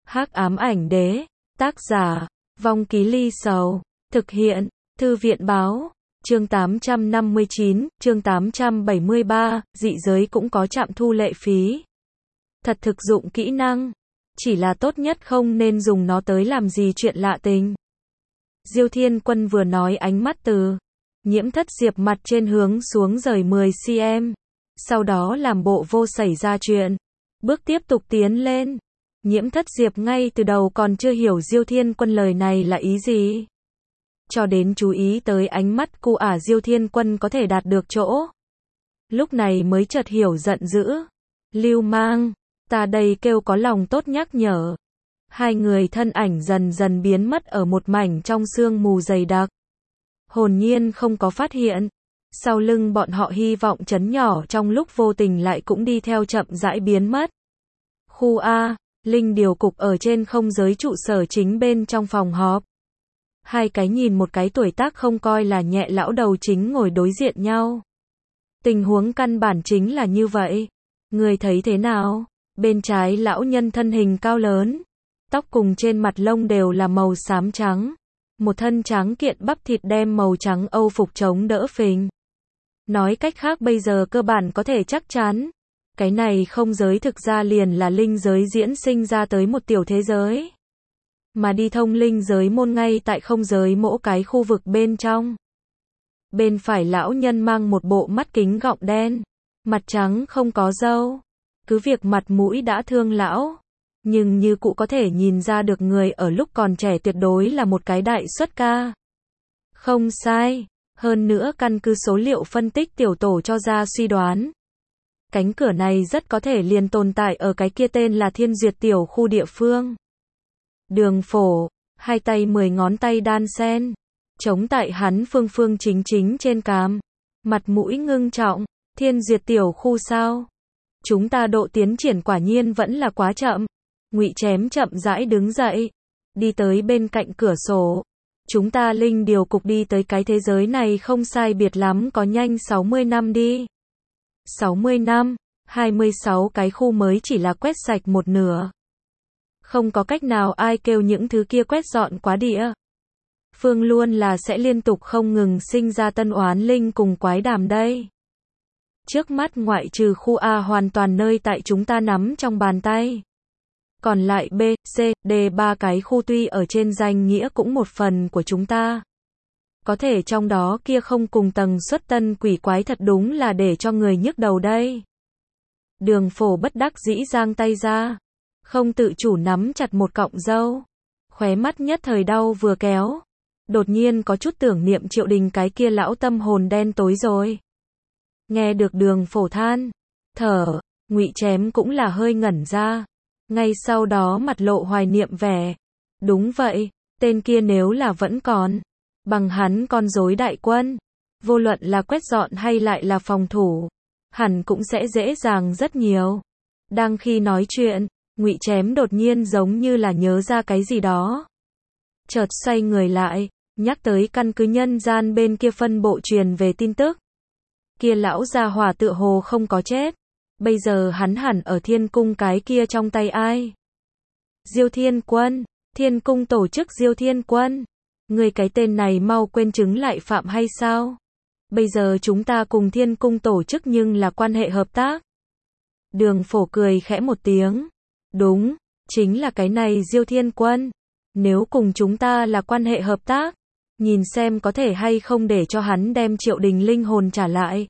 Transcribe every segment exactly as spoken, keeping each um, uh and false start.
Hắc ám ảnh đế, tác giả, Vong Ký Ly Sầu, thực hiện, Thư viện báo, chương tám trăm năm mươi chín, chương tám trăm bảy mươi ba, dị giới cũng có trạm thu lệ phí. Thật thực dụng kỹ năng, chỉ là tốt nhất không nên dùng nó tới làm gì chuyện lạ tình. Diêu Thiên Quân vừa nói ánh mắt từ Nhiễm Thất Diệp mặt trên hướng xuống rời mười xăng-ti-mét, sau đó làm bộ vô xảy ra chuyện, bước tiếp tục tiến lên. Nhiễm Thất Diệp ngay từ đầu còn chưa hiểu Diêu Thiên Quân lời này là ý gì. Cho đến chú ý tới ánh mắt cu ả Diêu Thiên Quân có thể đạt được chỗ. Lúc này mới chợt hiểu giận dữ. Lưu mang, ta đây kêu có lòng tốt nhắc nhở. Hai người thân ảnh dần dần biến mất ở một mảnh trong sương mù dày đặc. Hồn nhiên không có phát hiện. Sau lưng bọn họ hy vọng chấn nhỏ trong lúc vô tình lại cũng đi theo chậm rãi biến mất. Khu A, Linh điều cục ở trên không giới trụ sở chính bên trong phòng họp. Hai cái nhìn một cái tuổi tác không coi là nhẹ lão đầu chính ngồi đối diện nhau. Tình huống căn bản chính là như vậy. Người thấy thế nào? Bên trái lão nhân thân hình cao lớn. Tóc cùng trên mặt lông đều là màu xám trắng. Một thân trắng kiện bắp thịt đem màu trắng âu phục chống đỡ phình. Nói cách khác bây giờ cơ bản có thể chắc chắn. Cái này không giới thực ra liền là linh giới diễn sinh ra tới một tiểu thế giới. Mà đi thông linh giới môn ngay tại không giới mỗi cái khu vực bên trong. Bên phải lão nhân mang một bộ mắt kính gọng đen. Mặt trắng không có râu. Cứ việc mặt mũi đã thương lão. Nhưng như cụ có thể nhìn ra được người ở lúc còn trẻ tuyệt đối là một cái đại xuất ca. Không sai. Hơn nữa căn cứ số liệu phân tích tiểu tổ cho ra suy đoán. Cánh cửa này rất có thể liền tồn tại ở cái kia tên là Thiên Duyệt tiểu khu địa phương. Đường Phổ, hai tay mười ngón tay đan sen, chống tại hắn phương phương chính chính trên cằm, mặt mũi ngưng trọng. Thiên Duyệt tiểu khu sao? Chúng ta độ tiến triển quả nhiên vẫn là quá chậm. Ngụy Chém chậm rãi đứng dậy, đi tới bên cạnh cửa sổ. Chúng ta linh điều cục đi tới cái thế giới này không sai biệt lắm có nhanh sáu mươi năm đi. sáu mươi năm, hai mươi sáu cái khu mới chỉ là quét sạch một nửa. Không có cách nào ai kêu những thứ kia quét dọn quá địa. Phương luôn là sẽ liên tục không ngừng sinh ra tân oán linh cùng quái đàm đây. Trước mắt ngoại trừ khu A hoàn toàn nơi tại chúng ta nắm trong bàn tay. Còn lại B, C, D ba cái khu tuy ở trên danh nghĩa cũng một phần của chúng ta. Có thể trong đó kia không cùng tầng suất tân quỷ quái thật đúng là để cho người nhức đầu đây. Đường Phổ bất đắc dĩ giang tay ra. Không tự chủ nắm chặt một cọng râu. Khóe mắt nhất thời đau vừa kéo. Đột nhiên có chút tưởng niệm Triệu Đình cái kia lão tâm hồn đen tối rồi. Nghe được Đường Phổ than thở, Ngụy Chém cũng là hơi ngẩn ra. Ngay sau đó mặt lộ hoài niệm vẻ. Đúng vậy, tên kia nếu là vẫn còn. Bằng hắn con rối đại quân. Vô luận là quét dọn hay lại là phòng thủ. Hẳn cũng sẽ dễ dàng rất nhiều. Đang khi nói chuyện, Ngụy Chém đột nhiên giống như là nhớ ra cái gì đó. Chợt xoay người lại, nhắc tới căn cứ nhân gian bên kia phân bộ truyền về tin tức. Kia lão gia hỏa tựa hồ không có chết. Bây giờ hắn hẳn ở thiên cung cái kia trong tay ai? Diêu Thiên Quân, thiên cung tổ chức Diêu Thiên Quân. Người cái tên này mau quên chứng lại phạm hay sao? Bây giờ chúng ta cùng thiên cung tổ chức nhưng là quan hệ hợp tác. Đường Phổ cười khẽ một tiếng. Đúng, chính là cái này Diêu Thiên Quân. Nếu cùng chúng ta là quan hệ hợp tác, nhìn xem có thể hay không để cho hắn đem Triệu Đình linh hồn trả lại.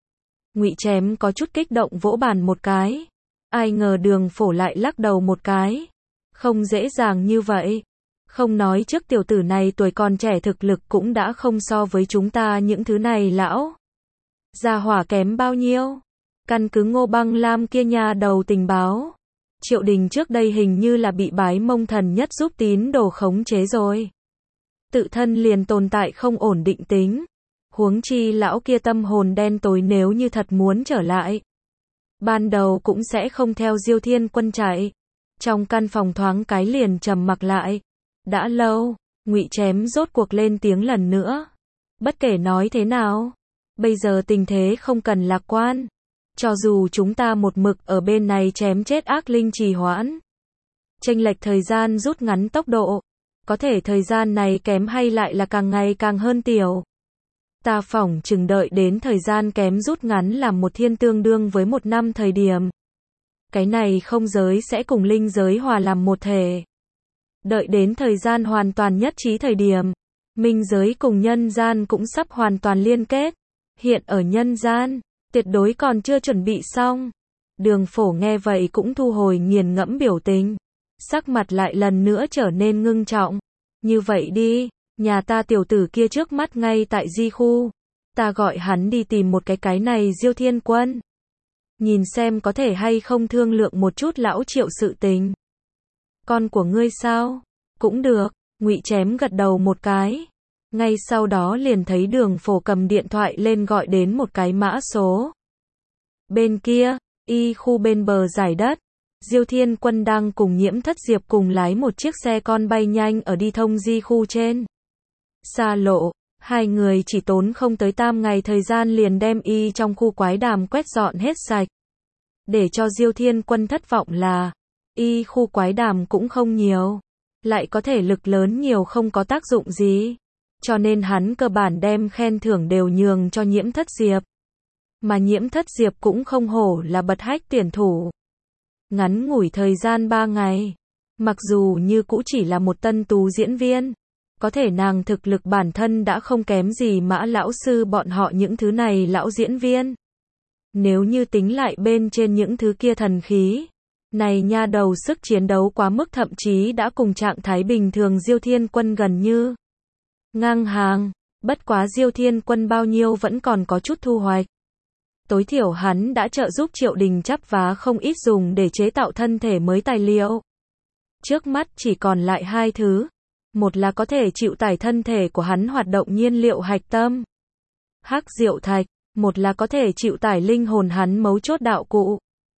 Ngụy Chém có chút kích động vỗ bàn một cái. Ai ngờ Đường Phổ lại lắc đầu một cái. Không dễ dàng như vậy. Không nói trước tiểu tử này tuổi còn trẻ thực lực cũng đã không so với chúng ta những thứ này lão gia hỏa kém bao nhiêu. Căn cứ Ngô Băng Lam kia nhà đầu tình báo. Triệu Đình trước đây hình như là bị bái mông thần nhất giúp tín đồ khống chế rồi. Tự thân liền tồn tại không ổn định tính. Huống chi lão kia tâm hồn đen tối nếu như thật muốn trở lại. Ban đầu cũng sẽ không theo Diêu Thiên Quân chạy. Trong căn phòng thoáng cái liền trầm mặc lại. Đã lâu, Ngụy Chém rốt cuộc lên tiếng lần nữa. Bất kể nói thế nào, bây giờ tình thế không cần lạc quan. Cho dù chúng ta một mực ở bên này chém chết ác linh trì hoãn, chênh lệch thời gian rút ngắn tốc độ. Có thể thời gian này kém hay lại là càng ngày càng hơn tiểu. Ta phỏng chừng đợi đến thời gian kém rút ngắn làm một thiên tương đương với một năm thời điểm. Cái này không giới sẽ cùng linh giới hòa làm một thể. Đợi đến thời gian hoàn toàn nhất trí thời điểm, minh giới cùng nhân gian cũng sắp hoàn toàn liên kết. Hiện ở nhân gian, tuyệt đối còn chưa chuẩn bị xong. Đường Phổ nghe vậy cũng thu hồi nghiền ngẫm biểu tình. Sắc mặt lại lần nữa trở nên ngưng trọng. Như vậy đi, nhà ta tiểu tử kia trước mắt ngay tại di khu. Ta gọi hắn đi tìm một cái cái này Diêu Thiên Quân. Nhìn xem có thể hay không thương lượng một chút lão Triệu sự tình. Con của ngươi sao? Cũng được, Ngụy Chém gật đầu một cái. Ngay sau đó liền thấy Đường Phổ cầm điện thoại lên gọi đến một cái mã số. Bên kia, y khu bên bờ giải đất, Diêu Thiên Quân đang cùng Nhiễm Thất Diệp cùng lái một chiếc xe con bay nhanh ở đi thông di khu trên xa lộ. Hai người chỉ tốn không tới tam ngày thời gian liền đem y trong khu quái đàm quét dọn hết sạch. Để cho Diêu Thiên Quân thất vọng là, y khu quái đàm cũng không nhiều, lại có thể lực lớn nhiều không có tác dụng gì. Cho nên hắn cơ bản đem khen thưởng đều nhường cho Nhiễm Thất Diệp. Mà Nhiễm Thất Diệp cũng không hổ là bật hách tuyển thủ. Ngắn ngủi thời gian ba ngày, mặc dù như cũ chỉ là một tân tú diễn viên, có thể nàng thực lực bản thân đã không kém gì Mã lão sư bọn họ những thứ này lão diễn viên. Nếu như tính lại bên trên những thứ kia thần khí, này nha đầu sức chiến đấu quá mức, thậm chí đã cùng trạng thái bình thường Diêu Thiên Quân gần như ngang hàng. Bất quá Diêu Thiên Quân bao nhiêu vẫn còn có chút thu hoạch. Tối thiểu hắn đã trợ giúp Triệu Đình chắp vá không ít dùng để chế tạo thân thể mới tài liệu. Trước mắt chỉ còn lại hai thứ. Một là có thể chịu tải thân thể của hắn hoạt động nhiên liệu hạch tâm, hắc diệu thạch. Một là có thể chịu tải linh hồn hắn mấu chốt đạo cụ,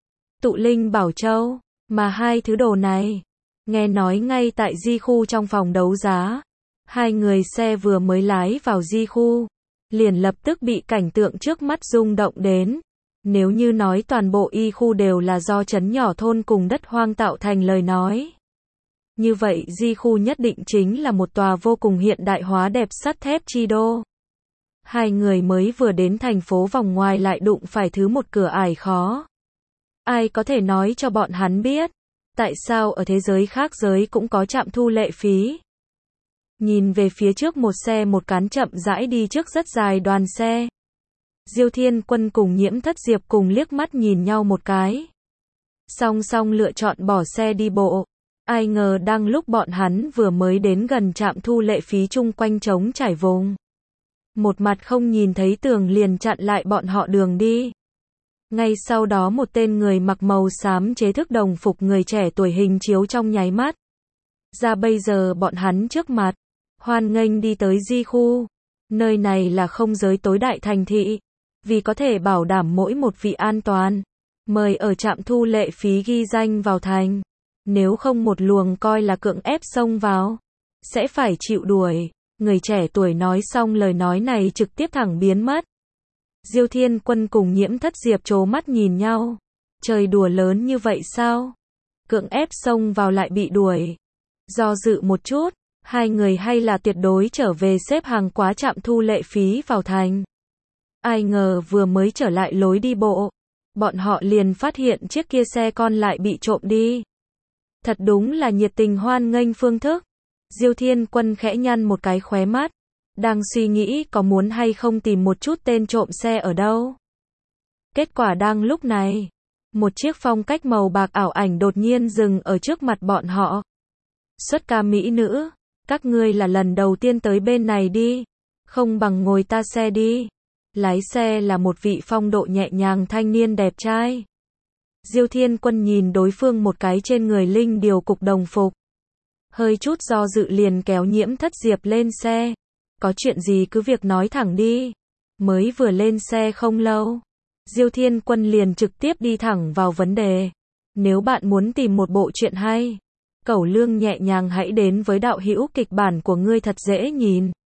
tụ linh bảo châu. Mà hai thứ đồ này, nghe nói ngay tại di khu trong phòng đấu giá. Hai người xe vừa mới lái vào di khu, liền lập tức bị cảnh tượng trước mắt rung động đến. Nếu như nói toàn bộ y khu đều là do trấn nhỏ thôn cùng đất hoang tạo thành lời nói, như vậy di khu nhất định chính là một tòa vô cùng hiện đại hóa đẹp sắt thép chi đô. Hai người mới vừa đến thành phố vòng ngoài lại đụng phải thứ một cửa ải khó. Ai có thể nói cho bọn hắn biết, tại sao ở thế giới khác giới cũng có trạm thu lệ phí? Nhìn về phía trước một xe một cán chậm rãi đi trước rất dài đoàn xe. Diêu Thiên Quân cùng Nhiễm Thất Diệp cùng liếc mắt nhìn nhau một cái. Song song lựa chọn bỏ xe đi bộ. Ai ngờ đang lúc bọn hắn vừa mới đến gần trạm thu lệ phí chung quanh trống trải vùng. Một mặt không nhìn thấy tường liền chặn lại bọn họ đường đi. Ngay sau đó một tên người mặc màu xám chế thức đồng phục người trẻ tuổi hình chiếu trong nháy mắt ra bây giờ bọn hắn trước mặt. Hoan nghênh đi tới di khu. Nơi này là không giới tối đại thành thị. Vì có thể bảo đảm mỗi một vị an toàn, mời ở trạm thu lệ phí ghi danh vào thành. Nếu không một luồng coi là cưỡng ép xông vào, sẽ phải chịu đuổi. Người trẻ tuổi nói xong lời nói này trực tiếp thẳng biến mất. Diêu Thiên Quân cùng Nhiễm Thất Diệp trố mắt nhìn nhau. Trời đùa lớn như vậy sao? Cưỡng ép xông vào lại bị đuổi. Do dự một chút, hai người hay là tuyệt đối trở về xếp hàng quá trạm thu lệ phí vào thành. Ai ngờ vừa mới trở lại lối đi bộ, bọn họ liền phát hiện chiếc kia xe con lại bị trộm đi. Thật đúng là nhiệt tình hoan nghênh phương thức. Diêu Thiên Quân khẽ nhăn một cái khóe mắt, đang suy nghĩ có muốn hay không tìm một chút tên trộm xe ở đâu. Kết quả đang lúc này, một chiếc phong cách màu bạc ảo ảnh đột nhiên dừng ở trước mặt bọn họ. Xuất ca mỹ nữ, các ngươi là lần đầu tiên tới bên này đi, không bằng ngồi ta xe đi. Lái xe là một vị phong độ nhẹ nhàng thanh niên đẹp trai. Diêu Thiên Quân nhìn đối phương một cái trên người linh điều cục đồng phục. Hơi chút do dự liền kéo Nhiễm Thất Diệp lên xe. Có chuyện gì cứ việc nói thẳng đi. Mới vừa lên xe không lâu, Diêu Thiên Quân liền trực tiếp đi thẳng vào vấn đề. Nếu bạn muốn tìm một bộ truyện hay, cẩu lương nhẹ nhàng hãy đến với đạo hữu kịch bản của ngươi thật dễ nhìn.